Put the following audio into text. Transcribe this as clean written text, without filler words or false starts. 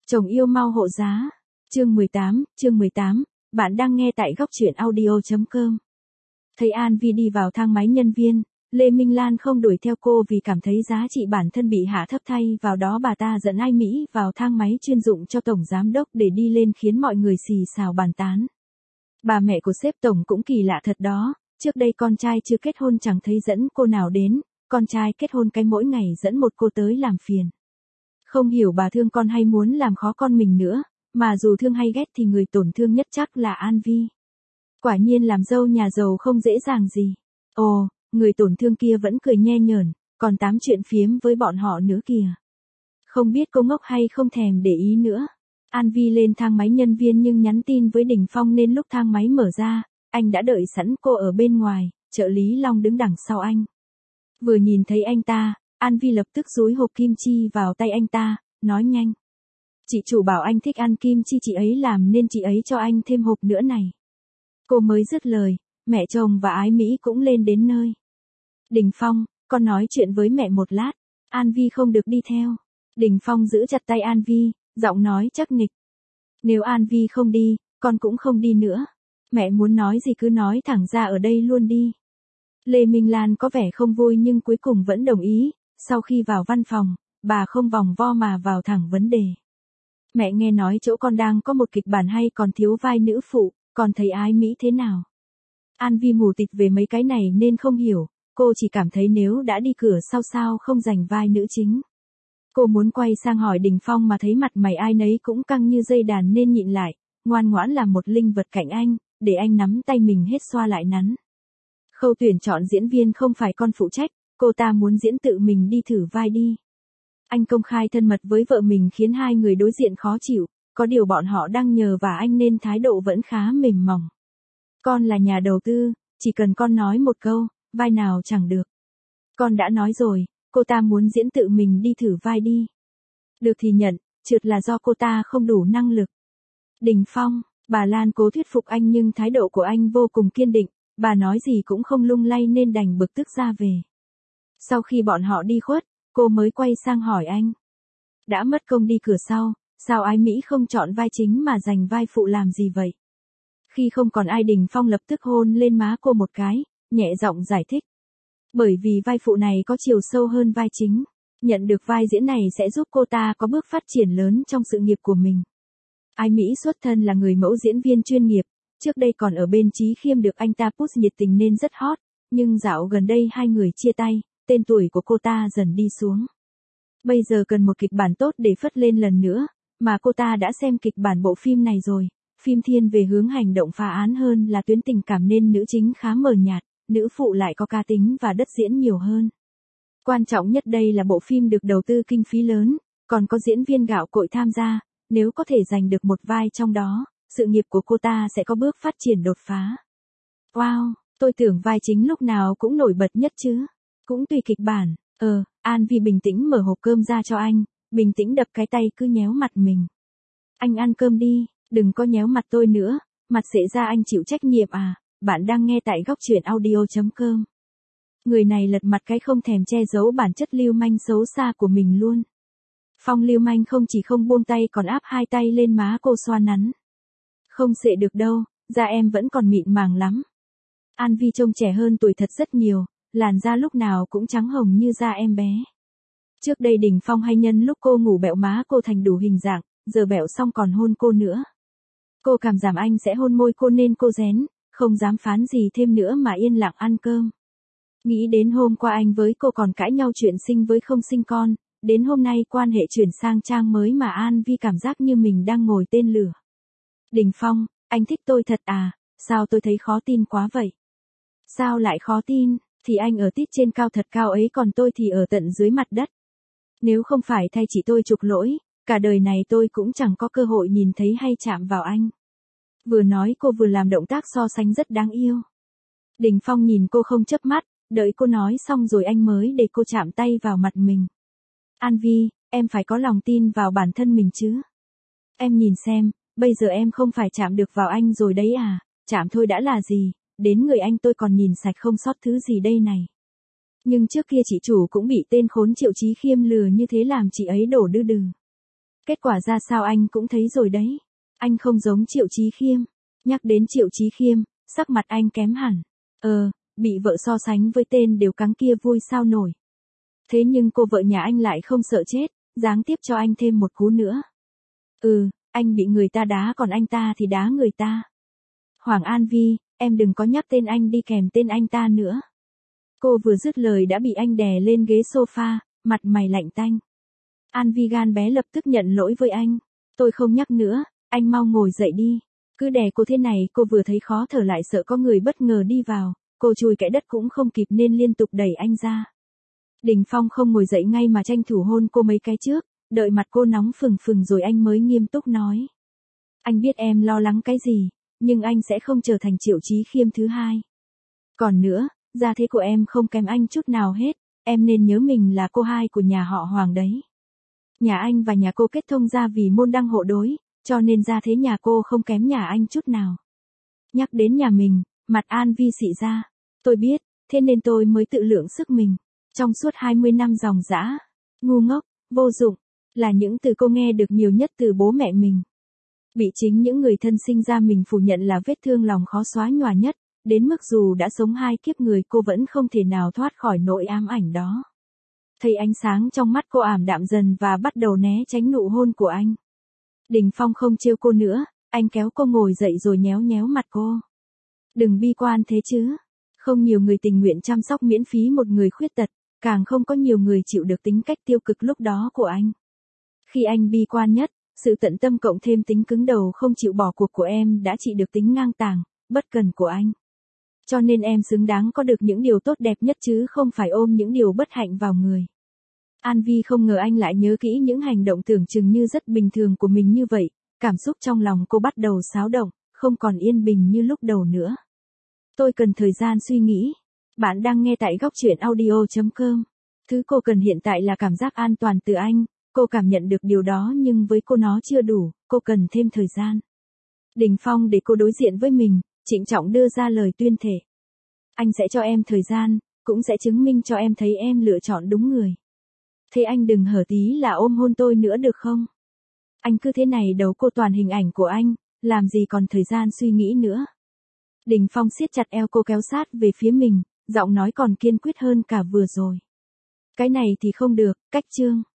Chồng yêu mau hộ giá. Chương 18, bạn đang nghe tại góc truyện audio.com. Thấy An Vi đi vào thang máy nhân viên, Lê Minh Lan không đuổi theo cô vì cảm thấy giá trị bản thân bị hạ thấp, thay vào đó bà ta dẫn Ai Mỹ vào thang máy chuyên dụng cho tổng giám đốc để đi lên khiến mọi người xì xào bàn tán. Bà mẹ của sếp tổng cũng kỳ lạ thật đó, trước đây con trai chưa kết hôn chẳng thấy dẫn cô nào đến, con trai kết hôn cái mỗi ngày dẫn một cô tới làm phiền. Không hiểu bà thương con hay muốn làm khó con mình nữa, mà dù thương hay ghét thì người tổn thương nhất chắc là An Vi. Quả nhiên làm dâu nhà giàu không dễ dàng gì. Ồ, người tổn thương kia vẫn cười nhe nhởn, còn tám chuyện phiếm với bọn họ nữa kìa. Không biết cô ngốc hay không thèm để ý nữa. An Vi lên thang máy nhân viên nhưng nhắn tin với Đình Phong nên lúc thang máy mở ra, anh đã đợi sẵn cô ở bên ngoài, trợ lý Long đứng đằng sau anh. Vừa nhìn thấy anh ta, An Vi lập tức dúi hộp kim chi vào tay anh ta, nói nhanh. Chị chủ bảo anh thích ăn kim chi chị ấy làm nên chị ấy cho anh thêm hộp nữa này. Cô mới dứt lời, mẹ chồng và Ái Mỹ cũng lên đến nơi. Đình Phong, con nói chuyện với mẹ một lát. An Vi không được đi theo. Đình Phong giữ chặt tay An Vi, giọng nói chắc nịch. Nếu An Vi không đi, con cũng không đi nữa. Mẹ muốn nói gì cứ nói thẳng ra ở đây luôn đi. Lê Minh Lan có vẻ không vui nhưng cuối cùng vẫn đồng ý. Sau khi vào văn phòng, bà không vòng vo mà vào thẳng vấn đề. Mẹ nghe nói chỗ con đang có một kịch bản hay còn thiếu vai nữ phụ, con thấy Ái Mỹ thế nào? An Vi mù tịt về mấy cái này nên không hiểu, cô chỉ cảm thấy nếu đã đi cửa sau sao không giành vai nữ chính. Cô muốn quay sang hỏi Đình Phong mà thấy mặt mày ai nấy cũng căng như dây đàn nên nhịn lại, ngoan ngoãn làm một linh vật cạnh anh, để anh nắm tay mình hết xoa lại nắn. Khâu tuyển chọn diễn viên không phải con phụ trách, cô ta muốn diễn tự mình đi thử vai đi. Anh công khai thân mật với vợ mình khiến hai người đối diện khó chịu, có điều bọn họ đang nhờ vả anh nên thái độ vẫn khá mềm mỏng. Con là nhà đầu tư, chỉ cần con nói một câu, vai nào chẳng được. Con đã nói rồi, cô ta muốn diễn tự mình đi thử vai đi. Được thì nhận, trượt là do cô ta không đủ năng lực. Đình Phong, bà Lan cố thuyết phục anh nhưng thái độ của anh vô cùng kiên định, bà nói gì cũng không lung lay nên đành bực tức ra về. Sau khi bọn họ đi khuất, cô mới quay sang hỏi anh. Đã mất công đi cửa sau, sao Ái Mỹ không chọn vai chính mà giành vai phụ làm gì vậy? Khi không còn ai Đình Phong lập tức hôn lên má cô một cái, nhẹ giọng giải thích. Bởi vì vai phụ này có chiều sâu hơn vai chính. Nhận được vai diễn này sẽ giúp cô ta có bước phát triển lớn trong sự nghiệp của mình. Ái Mỹ xuất thân là người mẫu diễn viên chuyên nghiệp, trước đây còn ở bên Chí Khiêm được anh ta push nhiệt tình nên rất hot, nhưng dạo gần đây hai người chia tay, tên tuổi của cô ta dần đi xuống. Bây giờ cần một kịch bản tốt để phất lên lần nữa, mà cô ta đã xem kịch bản bộ phim này rồi, phim thiên về hướng hành động phá án hơn là tuyến tình cảm nên nữ chính khá mờ nhạt, nữ phụ lại có cá tính và đất diễn nhiều hơn. Quan trọng nhất đây là bộ phim được đầu tư kinh phí lớn, còn có diễn viên gạo cội tham gia, nếu có thể giành được một vai trong đó, sự nghiệp của cô ta sẽ có bước phát triển đột phá. Wow, tôi tưởng vai chính lúc nào cũng nổi bật nhất chứ. Cũng tùy kịch bản. An Vi bình tĩnh mở hộp cơm ra cho anh, bình tĩnh đập cái tay cứ nhéo mặt mình. Anh ăn cơm đi, đừng có nhéo mặt tôi nữa, mặt sệ ra anh chịu trách nhiệm à, bạn đang nghe tại góc truyện audio.com. Người này lật mặt cái không thèm che giấu bản chất lưu manh xấu xa của mình luôn. Phong lưu manh không chỉ không buông tay còn áp hai tay lên má cô xoa nắn. Không sệ được đâu, da em vẫn còn mịn màng lắm. An Vi trông trẻ hơn tuổi thật rất nhiều. Làn da lúc nào cũng trắng hồng như da em bé. Trước đây Đình Phong hay nhân lúc cô ngủ bẹo má cô thành đủ hình dạng, giờ bẹo xong còn hôn cô nữa. Cô cảm giảm anh sẽ hôn môi cô nên cô rén, không dám phán gì thêm nữa mà yên lặng ăn cơm. Nghĩ đến hôm qua anh với cô còn cãi nhau chuyện sinh với không sinh con, đến hôm nay quan hệ chuyển sang trang mới mà An Vi cảm giác như mình đang ngồi tên lửa. Đình Phong, anh thích tôi thật à, sao tôi thấy khó tin quá vậy? Sao lại khó tin? Thì anh ở tít trên cao thật cao ấy còn tôi thì ở tận dưới mặt đất. Nếu không phải thay chị tôi chuộc lỗi, cả đời này tôi cũng chẳng có cơ hội nhìn thấy hay chạm vào anh. Vừa nói cô vừa làm động tác so sánh rất đáng yêu. Đình Phong nhìn cô không chớp mắt, đợi cô nói xong rồi anh mới để cô chạm tay vào mặt mình. An Vi, em phải có lòng tin vào bản thân mình chứ. Em nhìn xem, bây giờ em không phải chạm được vào anh rồi đấy à, chạm thôi đã là gì. Đến người anh tôi còn nhìn sạch không sót thứ gì đây này. Nhưng trước kia chị chủ cũng bị tên khốn Triệu Chí Khiêm lừa như thế làm chị ấy đổ đư đừ. Kết quả ra sao anh cũng thấy rồi đấy. Anh không giống Triệu Chí Khiêm. Nhắc đến Triệu Chí Khiêm, sắc mặt anh kém hẳn. Bị vợ so sánh với tên đều cắng kia vui sao nổi. Thế nhưng cô vợ nhà anh lại không sợ chết, giáng tiếp cho anh thêm một cú nữa. Anh bị người ta đá còn anh ta thì đá người ta. Hoàng An Vi, em đừng có nhắc tên anh đi kèm tên anh ta nữa. Cô vừa dứt lời đã bị anh đè lên ghế sofa, mặt mày lạnh tanh. An Vi gan bé lập tức nhận lỗi với anh. Tôi không nhắc nữa, anh mau ngồi dậy đi. Cứ đè cô thế này cô vừa thấy khó thở lại sợ có người bất ngờ đi vào. Cô chùi kẽ đất cũng không kịp nên liên tục đẩy anh ra. Đình Phong không ngồi dậy ngay mà tranh thủ hôn cô mấy cái trước, đợi mặt cô nóng phừng phừng rồi anh mới nghiêm túc nói. Anh biết em lo lắng cái gì, nhưng anh sẽ không trở thành Triệu Chí Khiêm thứ hai. Còn nữa, gia thế của em không kém anh chút nào hết, em nên nhớ mình là cô hai của nhà họ Hoàng đấy. Nhà anh và nhà cô kết thông gia vì môn đăng hộ đối, cho nên gia thế nhà cô không kém nhà anh chút nào. Nhắc đến nhà mình, mặt An Vi xị ra. Tôi biết, thế nên tôi mới tự lượng sức mình. Trong suốt 20 năm dòng dã, ngu ngốc, vô dụng, là những từ cô nghe được nhiều nhất từ bố mẹ mình. Bị chính những người thân sinh ra mình phủ nhận là vết thương lòng khó xóa nhòa nhất, đến mức dù đã sống 2 kiếp người cô vẫn không thể nào thoát khỏi nỗi ám ảnh đó. Thấy ánh sáng trong mắt cô ảm đạm dần và bắt đầu né tránh nụ hôn của anh. Đình Phong không trêu cô nữa, anh kéo cô ngồi dậy rồi nhéo nhéo mặt cô. Đừng bi quan thế chứ. Không nhiều người tình nguyện chăm sóc miễn phí một người khuyết tật, càng không có nhiều người chịu được tính cách tiêu cực lúc đó của anh. Khi anh bi quan nhất, sự tận tâm cộng thêm tính cứng đầu không chịu bỏ cuộc của em đã trị được tính ngang tàng, bất cần của anh. Cho nên em xứng đáng có được những điều tốt đẹp nhất chứ không phải ôm những điều bất hạnh vào người. An Vi không ngờ anh lại nhớ kỹ những hành động tưởng chừng như rất bình thường của mình như vậy, cảm xúc trong lòng cô bắt đầu xáo động, không còn yên bình như lúc đầu nữa. Tôi cần thời gian suy nghĩ. Bạn đang nghe tại góc truyện audio.com. Thứ cô cần hiện tại là cảm giác an toàn từ anh, cô cảm nhận được điều đó nhưng với cô nó chưa đủ, cô cần thêm thời gian. Đình Phong để cô đối diện với mình, trịnh trọng đưa ra lời tuyên thệ. Anh sẽ cho em thời gian, cũng sẽ chứng minh cho em thấy em lựa chọn đúng người. Thế anh đừng hở tí là ôm hôn tôi nữa được không? Anh cứ thế này đấu cô toàn hình ảnh của anh, làm gì còn thời gian suy nghĩ nữa. Đình Phong siết chặt eo cô kéo sát về phía mình, giọng nói còn kiên quyết hơn cả vừa rồi. Cái này thì không được, cách chương.